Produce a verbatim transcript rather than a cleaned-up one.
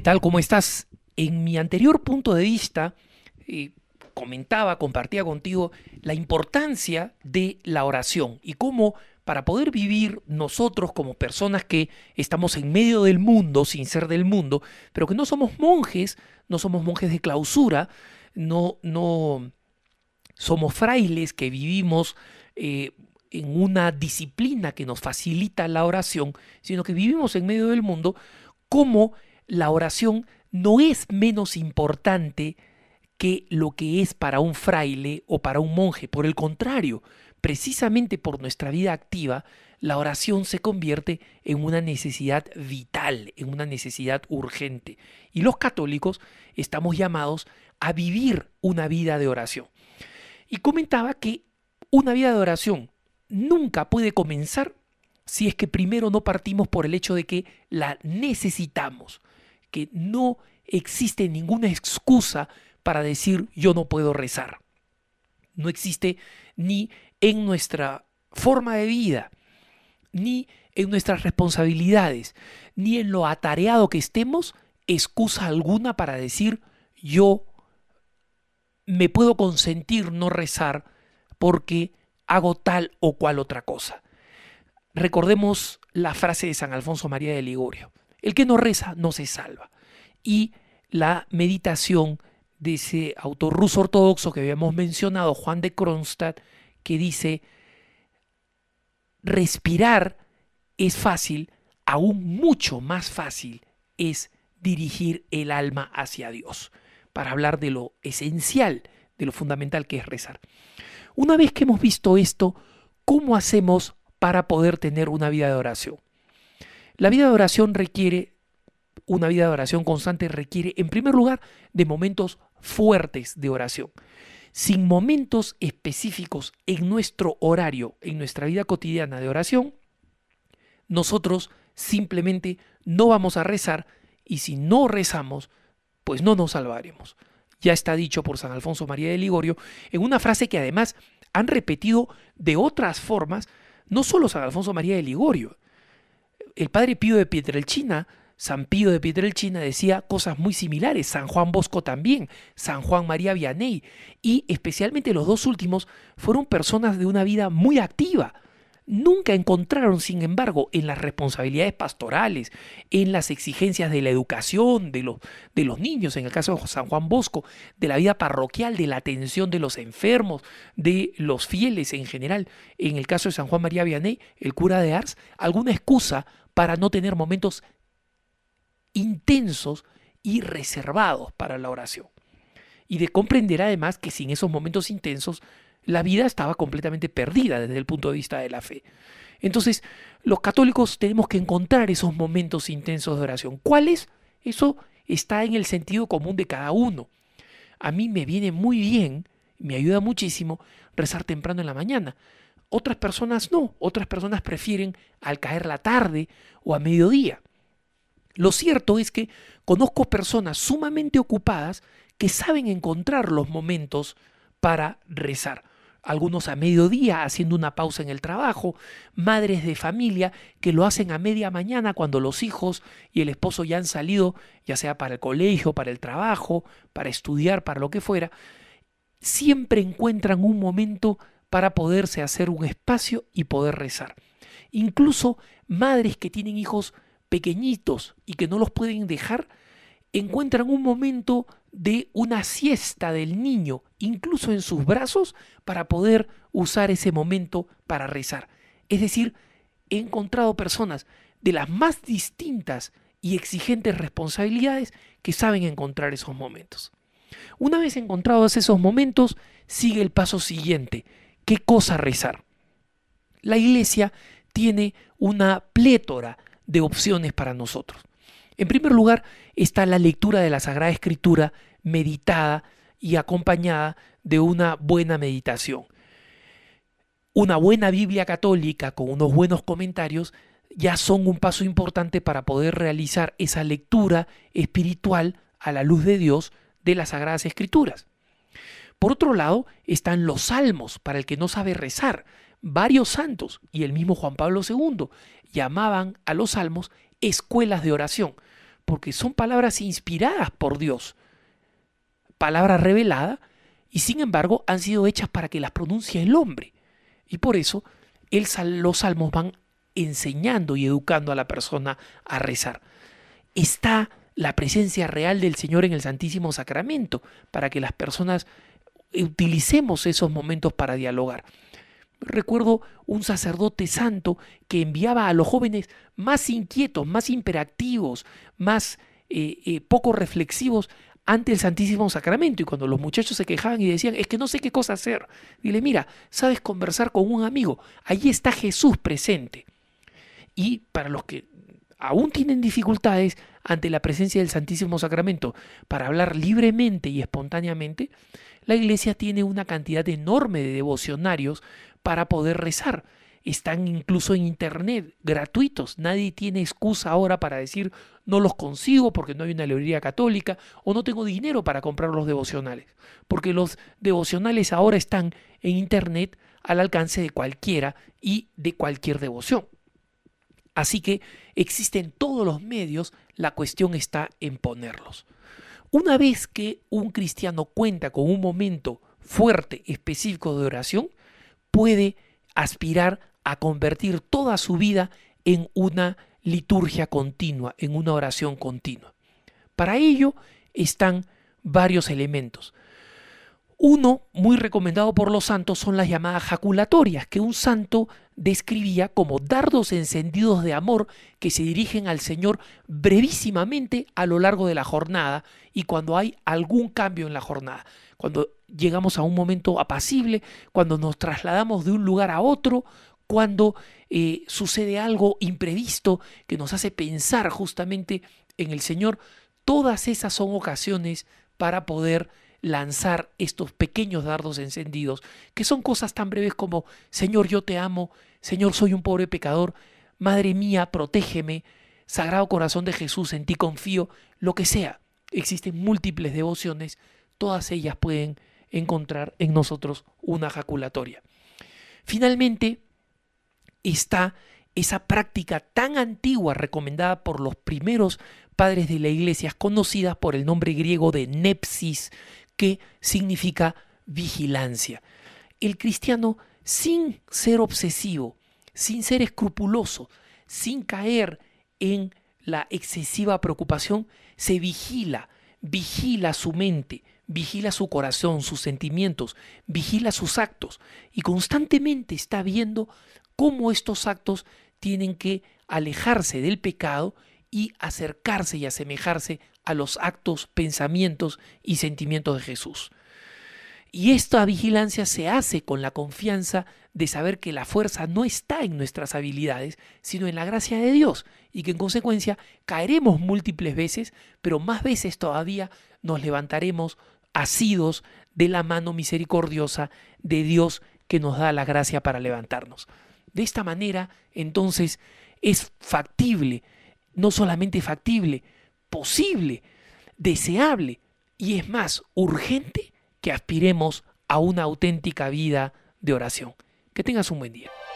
tal? ¿Cómo estás? En mi anterior punto de vista, eh, comentaba, compartía contigo la importancia de la oración y cómo para poder vivir nosotros como personas que estamos en medio del mundo, sin ser del mundo, pero que no somos monjes, no somos monjes de clausura, no, no somos frailes que vivimos eh, en una disciplina que nos facilita la oración, sino que vivimos en medio del mundo, cómo la oración no es menos importante que lo que es para un fraile o para un monje. Por el contrario, precisamente por nuestra vida activa, la oración se convierte en una necesidad vital, en una necesidad urgente. Y los católicos estamos llamados a vivir una vida de oración. Y comentaba que una vida de oración nunca puede comenzar si es que primero no partimos por el hecho de que la necesitamos, que no existe ninguna excusa para decir yo no puedo rezar. No existe ni en nuestra forma de vida, ni en nuestras responsabilidades, ni en lo atareado que estemos, excusa alguna para decir yo me puedo consentir no rezar porque hago tal o cual otra cosa. Recordemos la frase de San Alfonso María de Ligorio: el que no reza no se salva. Y la meditación de ese autor ruso ortodoxo que habíamos mencionado, Juan de Kronstadt, que dice: respirar es fácil, aún mucho más fácil es dirigir el alma hacia Dios, para hablar de lo esencial, de lo fundamental que es rezar. Una vez que hemos visto esto, ¿cómo hacemos para poder tener una vida de oración? La vida de oración requiere, una vida de oración constante requiere, en primer lugar, de momentos fuertes de oración. Sin momentos específicos en nuestro horario, en nuestra vida cotidiana de oración, nosotros simplemente no vamos a rezar, y si no rezamos, pues no nos salvaremos. Ya está dicho por San Alfonso María de Ligorio, en una frase que además han repetido de otras formas, no solo San Alfonso María de Ligorio. El padre Pío de Pietrelcina, San Pío de Pietrelcina, decía cosas muy similares, San Juan Bosco también, San Juan María Vianney, y especialmente los dos últimos fueron personas de una vida muy activa. Nunca encontraron, sin embargo, en las responsabilidades pastorales, en las exigencias de la educación de los, de los niños, en el caso de San Juan Bosco, de la vida parroquial, de la atención de los enfermos, de los fieles en general, en el caso de San Juan María Vianney, el cura de Ars, alguna excusa para no tener momentos intensos y reservados para la oración. Y de comprender además que sin esos momentos intensos, la vida estaba completamente perdida desde el punto de vista de la fe. Entonces, los católicos tenemos que encontrar esos momentos intensos de oración. ¿Cuáles? Eso está en el sentido común de cada uno. A mí me viene muy bien, me ayuda muchísimo rezar temprano en la mañana. Otras personas no, otras personas prefieren al caer la tarde o a mediodía. Lo cierto es que conozco personas sumamente ocupadas que saben encontrar los momentos para rezar. Algunos a mediodía haciendo una pausa en el trabajo, madres de familia que lo hacen a media mañana cuando los hijos y el esposo ya han salido, ya sea para el colegio, para el trabajo, para estudiar, para lo que fuera, siempre encuentran un momento para poderse hacer un espacio y poder rezar. Incluso madres que tienen hijos pequeñitos y que no los pueden dejar, encuentran un momento de una siesta del niño, incluso en sus brazos, para poder usar ese momento para rezar. Es decir, he encontrado personas de las más distintas y exigentes responsabilidades que saben encontrar esos momentos. Una vez encontrados esos momentos, sigue el paso siguiente. ¿Qué cosa rezar? La Iglesia tiene una plétora de opciones para nosotros. En primer lugar, está la lectura de la Sagrada Escritura meditada y acompañada de una buena meditación. Una buena Biblia católica con unos buenos comentarios ya son un paso importante para poder realizar esa lectura espiritual a la luz de Dios de las Sagradas Escrituras. Por otro lado, están los salmos para el que no sabe rezar. Varios santos y el mismo Juan Pablo segundo llamaban a los salmos escuelas de oración, porque son palabras inspiradas por Dios, palabra revelada, y sin embargo han sido hechas para que las pronuncie el hombre. Y por eso el, los salmos van enseñando y educando a la persona a rezar. Está la presencia real del Señor en el Santísimo Sacramento para que las personas utilicemos esos momentos para dialogar. Recuerdo un sacerdote santo que enviaba a los jóvenes más inquietos, más hiperactivos, más eh, eh, poco reflexivos ante el Santísimo Sacramento, y cuando los muchachos se quejaban y decían, es que no sé qué cosa hacer, dile, mira, sabes conversar con un amigo, allí está Jesús presente. Y para los que aún tienen dificultades ante la presencia del Santísimo Sacramento para hablar libremente y espontáneamente, la Iglesia tiene una cantidad enorme de devocionarios para poder rezar. Están incluso en internet, gratuitos. Nadie tiene excusa ahora para decir no los consigo porque no hay una librería católica o no tengo dinero para comprar los devocionales. Porque los devocionales ahora están en internet al alcance de cualquiera y de cualquier devoción. Así que existen todos los medios, la cuestión está en ponerlos. Una vez que un cristiano cuenta con un momento fuerte, específico de oración, puede aspirar a convertir toda su vida en una liturgia continua, en una oración continua. Para ello están varios elementos. Uno, muy recomendado por los santos, son las llamadas jaculatorias, que un santo describía como dardos encendidos de amor que se dirigen al Señor brevísimamente a lo largo de la jornada y cuando hay algún cambio en la jornada. Cuando llegamos a un momento apacible, cuando nos trasladamos de un lugar a otro, cuando eh, sucede algo imprevisto que nos hace pensar justamente en el Señor, todas esas son ocasiones para poder lanzar estos pequeños dardos encendidos, que son cosas tan breves como Señor, yo te amo, Señor, soy un pobre pecador, Madre mía, protégeme, Sagrado Corazón de Jesús, en ti confío, lo que sea. Existen múltiples devociones, todas ellas pueden encontrar en nosotros una jaculatoria. Finalmente, está esa práctica tan antigua recomendada por los primeros padres de la Iglesia, conocida por el nombre griego de nepsis, que significa vigilancia. El cristiano, sin ser obsesivo, sin ser escrupuloso, sin caer en la excesiva preocupación, se vigila, vigila su mente, vigila su corazón, sus sentimientos, vigila sus actos y constantemente está viendo cómo estos actos tienen que alejarse del pecado y acercarse y asemejarse a los actos, pensamientos y sentimientos de Jesús. Y esta vigilancia se hace con la confianza de saber que la fuerza no está en nuestras habilidades, sino en la gracia de Dios, y que en consecuencia caeremos múltiples veces, pero más veces todavía nos levantaremos asidos de la mano misericordiosa de Dios que nos da la gracia para levantarnos. De esta manera, entonces, es factible, no solamente factible, posible, deseable y es más urgente que aspiremos a una auténtica vida de oración. Que tengas un buen día.